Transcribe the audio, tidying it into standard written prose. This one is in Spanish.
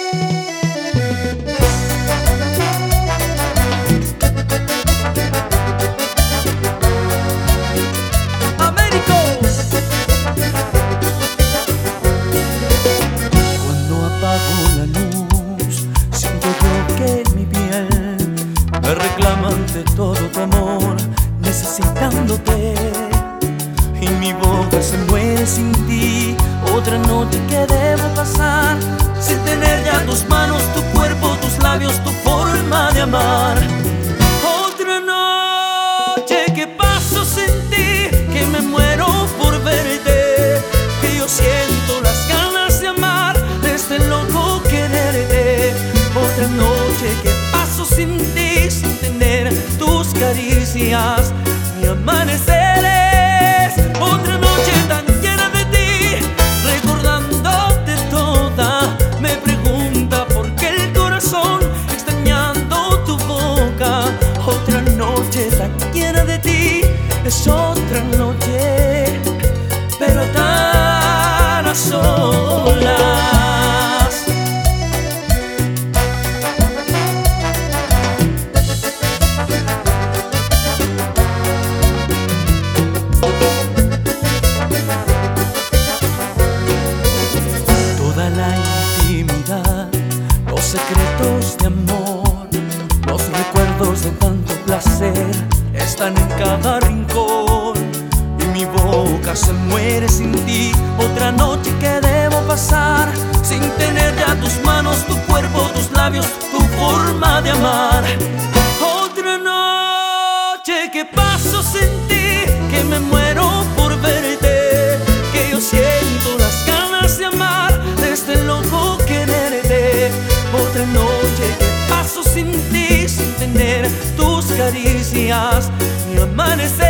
Américo. Cuando apago la luz, siento yo que en mi piel me reclaman de todo tu amor, necesitándote. Y mi boca se muere sin ti. Otra noche que debo pasar sin tener ya tus manos, tu cuerpo, tus labios, tu forma de amar. Otra noche que paso sin ti, que me muero por verte, que yo siento las ganas de amar, de este loco quererte. Otra noche que paso sin ti, sin tener tus caricias ni amaneceres. Otra noche tan llena de ti, recordándote toda. Me pregunta por qué el corazón extrañando tu boca. Otra noche tan llena de ti, es otra noche, pero tan a solas. La intimidad, los secretos de amor, los recuerdos de tanto placer están en cada rincón. Y mi boca se muere sin ti. Otra noche que debo pasar sin tener ya tus manos, tu cuerpo, tus labios, tu forma de amar. Otra noche que paso sin ti, que me muero por verte, que yo siento las ganas de amar, este loco quererte. Otra noche que paso sin ti, sin tener tus caricias ni amanecer.